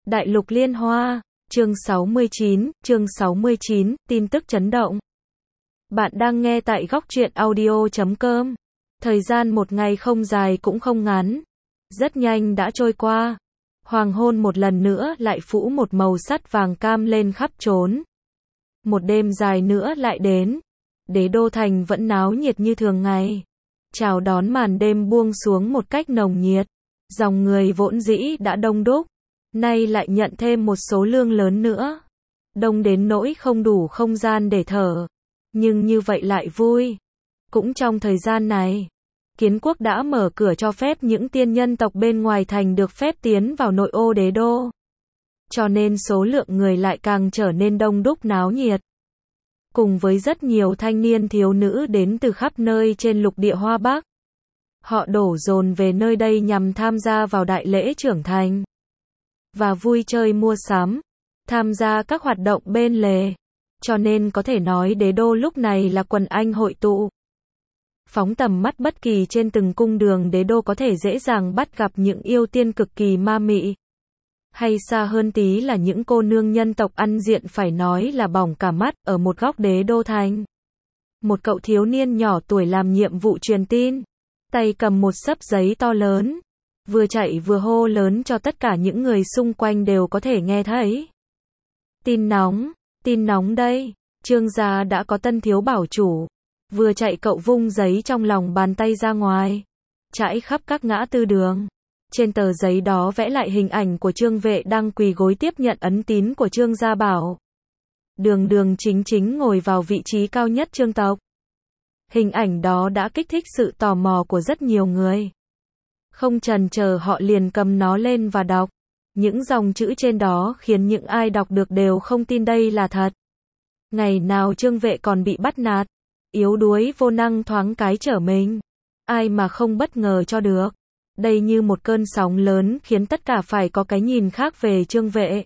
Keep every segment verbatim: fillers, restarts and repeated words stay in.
Đại lục liên hoa, chương sáu mươi chín, chương sáu mươi chín, tin tức chấn động. Bạn đang nghe tại góc truyện audio chấm com. Thời gian một ngày không dài cũng không ngắn. Rất nhanh đã trôi qua. Hoàng hôn một lần nữa lại phủ một màu sắt vàng cam lên khắp trốn. Một đêm dài nữa lại đến. Đế đô thành vẫn náo nhiệt như thường ngày. Chào đón màn đêm buông xuống một cách nồng nhiệt. Dòng người vốn dĩ đã đông đúc. Nay lại nhận thêm một số lượng lớn nữa. Đông đến nỗi không đủ không gian để thở. Nhưng như vậy lại vui. Cũng trong thời gian này, Kiến quốc đã mở cửa cho phép những tiên nhân tộc bên ngoài thành được phép tiến vào nội ô đế đô. Cho nên số lượng người lại càng trở nên đông đúc náo nhiệt. Cùng với rất nhiều thanh niên thiếu nữ đến từ khắp nơi trên lục địa Hoa Bắc. Họ đổ dồn về nơi đây nhằm tham gia vào đại lễ trưởng thành. Và vui chơi mua sắm, tham gia các hoạt động bên lề. Cho nên có thể nói đế đô lúc này là quần anh hội tụ. Phóng tầm mắt bất kỳ trên từng cung đường đế đô có thể dễ dàng bắt gặp những yêu tiên cực kỳ ma mị. Hay xa hơn tí là những cô nương nhân tộc ăn diện phải nói là bỏng cả mắt ở một góc đế đô thành. Một cậu thiếu niên nhỏ tuổi làm nhiệm vụ truyền tin, tay cầm một xấp giấy to lớn. Vừa chạy vừa hô lớn cho tất cả những người xung quanh đều có thể nghe thấy. Tin nóng, tin nóng đây, Trương gia đã có tân thiếu bảo chủ. Vừa chạy cậu vung giấy trong lòng bàn tay ra ngoài, trải khắp các ngã tư đường. Trên tờ giấy đó vẽ lại hình ảnh của Trương Vệ đang quỳ gối tiếp nhận ấn tín của Trương gia bảo. Đường đường chính chính ngồi vào vị trí cao nhất Trương tộc. Hình ảnh đó đã kích thích sự tò mò của rất nhiều người. Không chần chờ họ liền cầm nó lên và đọc. Những dòng chữ trên đó khiến những ai đọc được đều không tin đây là thật. Ngày nào Trương Vệ còn bị bắt nạt, yếu đuối vô năng thoáng cái trở mình. Ai mà không bất ngờ cho được. Đây như một cơn sóng lớn khiến tất cả phải có cái nhìn khác về Trương Vệ.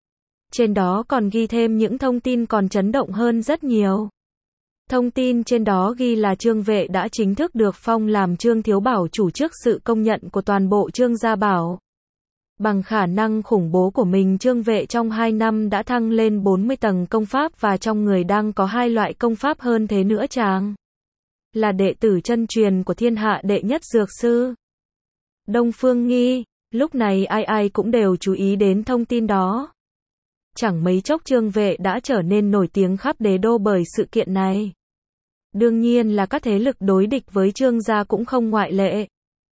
Trên đó còn ghi thêm những thông tin còn chấn động hơn rất nhiều. Thông tin trên đó ghi là Trương Vệ đã chính thức được phong làm Trương thiếu bảo chủ trước sự công nhận của toàn bộ Trương gia bảo. Bằng khả năng khủng bố của mình Trương Vệ trong hai năm đã thăng lên bốn mươi tầng công pháp và trong người đang có hai loại công pháp hơn thế nữa chàng. Là đệ tử chân truyền của thiên hạ đệ nhất dược sư. Đông Phương Nghi, lúc này ai ai cũng đều chú ý đến thông tin đó. Chẳng mấy chốc Trương Vệ đã trở nên nổi tiếng khắp đế đô bởi sự kiện này. Đương nhiên là các thế lực đối địch với Trương gia cũng không ngoại lệ.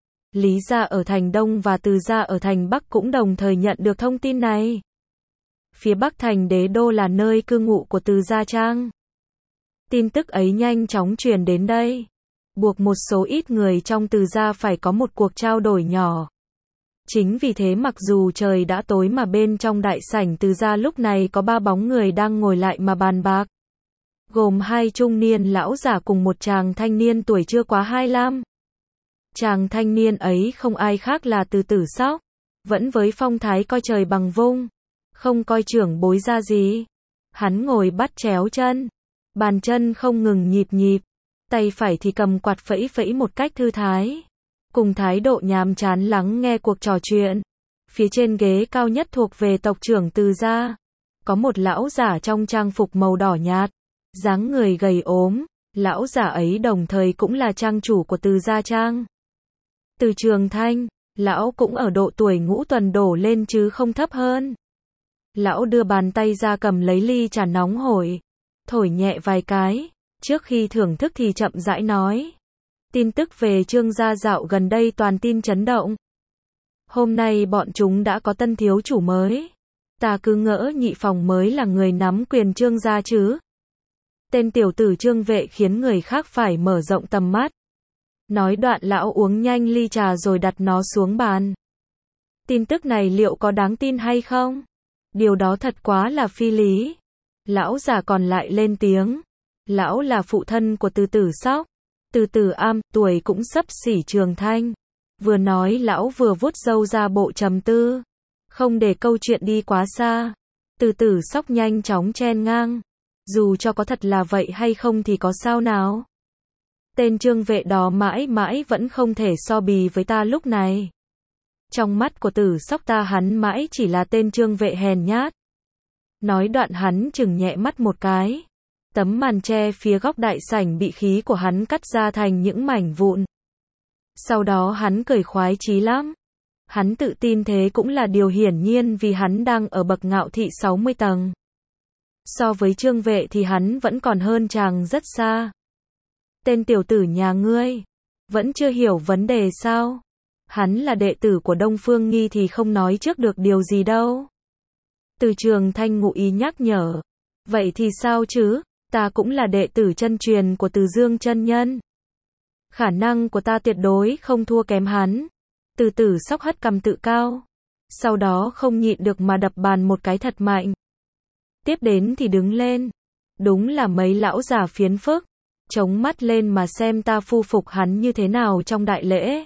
Lý gia ở thành Đông và Từ gia ở thành Bắc cũng đồng thời nhận được thông tin này. Phía Bắc thành đế đô là nơi cư ngụ của Từ gia trang. Tin tức ấy nhanh chóng truyền đến đây. Buộc một số ít người trong Từ gia phải có một cuộc trao đổi nhỏ. Chính vì thế mặc dù trời đã tối mà bên trong đại sảnh Từ gia lúc này có ba bóng người đang ngồi lại mà bàn bạc. Gồm hai trung niên lão giả cùng một chàng thanh niên tuổi chưa quá hai lăm. Chàng thanh niên ấy không ai khác là Từ Tử Sóc, vẫn với phong thái coi trời bằng vung, không coi trưởng bối ra gì. Hắn ngồi bắt chéo chân, bàn chân không ngừng nhịp nhịp, tay phải thì cầm quạt phẩy phẩy một cách thư thái, cùng thái độ nhàm chán lắng nghe cuộc trò chuyện. Phía trên ghế cao nhất thuộc về tộc trưởng Từ gia, có một lão giả trong trang phục màu đỏ nhạt, dáng người gầy ốm. Lão giả ấy đồng thời cũng là trang chủ của Từ gia trang. Từ Trường Thanh, lão cũng ở độ tuổi ngũ tuần đổ lên chứ không thấp hơn. Lão đưa bàn tay ra cầm lấy ly trà nóng hổi, thổi nhẹ vài cái, trước khi thưởng thức thì chậm rãi nói. Tin tức về Trương gia dạo gần đây toàn tin chấn động. Hôm nay bọn chúng đã có tân thiếu chủ mới. Ta cứ ngỡ nhị phòng mới là người nắm quyền Trương gia chứ. Tên tiểu tử Trương Vệ khiến người khác phải mở rộng tầm mắt. Nói đoạn lão uống nhanh ly trà rồi đặt nó xuống bàn. Tin tức này liệu có đáng tin hay không? Điều đó thật quá là phi lý. Lão già còn lại lên tiếng. Lão là phụ thân của Từ Tử Sóc. Từ Tử Am, tuổi cũng xấp xỉ Trường Thanh. Vừa nói lão vừa vuốt râu ra bộ trầm tư. Không để câu chuyện đi quá xa. Từ Tử Sóc nhanh chóng chen ngang. Dù cho có thật là vậy hay không thì có sao nào? Tên Trương Vệ đó mãi mãi vẫn không thể so bì với ta lúc này. Trong mắt của Tử Sóc ta hắn mãi chỉ là tên Trương Vệ hèn nhát. Nói đoạn hắn chừng nhẹ mắt một cái. Tấm màn che phía góc đại sảnh bị khí của hắn cắt ra thành những mảnh vụn. Sau đó hắn cười khoái chí lắm. Hắn tự tin thế cũng là điều hiển nhiên vì hắn đang ở bậc ngạo thị sáu mươi tầng. So với Trương Vệ thì hắn vẫn còn hơn chàng rất xa. Tên tiểu tử nhà ngươi, vẫn chưa hiểu vấn đề sao? Hắn là đệ tử của Đông Phương Nghi thì không nói trước được điều gì đâu. Từ Trường Thanh ngụ ý nhắc nhở. Vậy thì sao chứ, ta cũng là đệ tử chân truyền của Từ Dương chân nhân. Khả năng của ta tuyệt đối không thua kém hắn. Từ Tử Sóc hất cằm tự cao. Sau đó không nhịn được mà đập bàn một cái thật mạnh. Tiếp đến thì đứng lên. Đúng là mấy lão già phiến phức. Chống mắt lên mà xem ta phu phục hắn như thế nào trong đại lễ.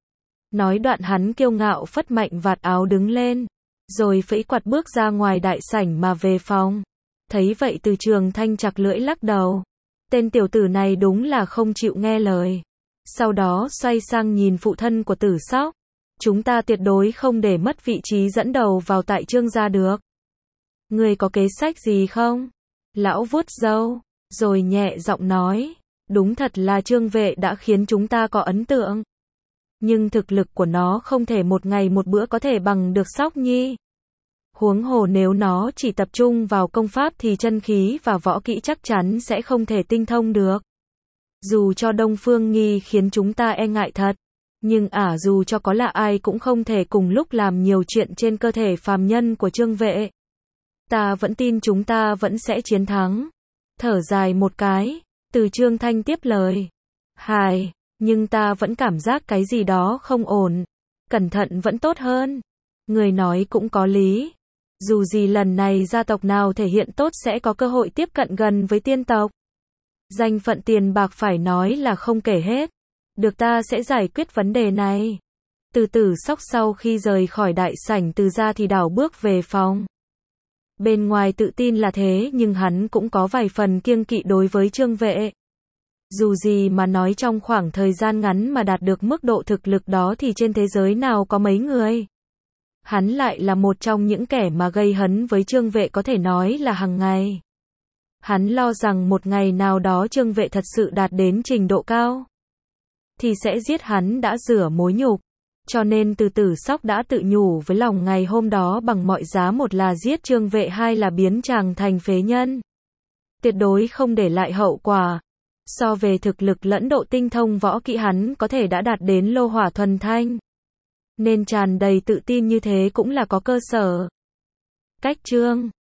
Nói đoạn hắn kiêu ngạo phất mạnh vạt áo đứng lên. Rồi phẩy quạt bước ra ngoài đại sảnh mà về phòng. Thấy vậy Từ Trường Thanh chặt lưỡi lắc đầu. Tên tiểu tử này đúng là không chịu nghe lời. Sau đó xoay sang nhìn phụ thân của Tử Sóc. Chúng ta tuyệt đối không để mất vị trí dẫn đầu vào tại Trương gia được. Ngươi có kế sách gì không? Lão vuốt râu, rồi nhẹ giọng nói. Đúng thật là Trương Vệ đã khiến chúng ta có ấn tượng. Nhưng thực lực của nó không thể một ngày một bữa có thể bằng được Sóc Nhi. Huống hồ nếu nó chỉ tập trung vào công pháp thì chân khí và võ kỹ chắc chắn sẽ không thể tinh thông được. Dù cho Đông Phương Nghi khiến chúng ta e ngại thật, nhưng ả dù cho có là ai cũng không thể cùng lúc làm nhiều chuyện trên cơ thể phàm nhân của Trương Vệ. Ta vẫn tin chúng ta vẫn sẽ chiến thắng. Thở dài một cái, Từ Trương Thanh tiếp lời. Hài, nhưng ta vẫn cảm giác cái gì đó không ổn. Cẩn thận vẫn tốt hơn. Người nói cũng có lý. Dù gì lần này gia tộc nào thể hiện tốt sẽ có cơ hội tiếp cận gần với tiên tộc. Danh phận tiền bạc phải nói là không kể hết. Được, ta sẽ giải quyết vấn đề này. Từ Tử Sóc sau khi rời khỏi đại sảnh Từ gia thì đảo bước về phòng. Bên ngoài tự tin là thế nhưng hắn cũng có vài phần kiêng kỵ đối với Trương Vệ. Dù gì mà nói trong khoảng thời gian ngắn mà đạt được mức độ thực lực đó thì trên thế giới nào có mấy người. Hắn lại là một trong những kẻ mà gây hấn với Trương Vệ có thể nói là hàng ngày. Hắn lo rằng một ngày nào đó Trương Vệ thật sự đạt đến trình độ cao thì sẽ giết hắn đã rửa mối nhục. Cho nên Từ Tử Sóc đã tự nhủ với lòng ngày hôm đó bằng mọi giá, một là giết Trương Vệ, hai là biến chàng thành phế nhân. Tuyệt đối không để lại hậu quả. So về thực lực lẫn độ tinh thông võ kỹ hắn có thể đã đạt đến lô hỏa thuần thanh. Nên tràn đầy tự tin như thế cũng là có cơ sở. Cách chương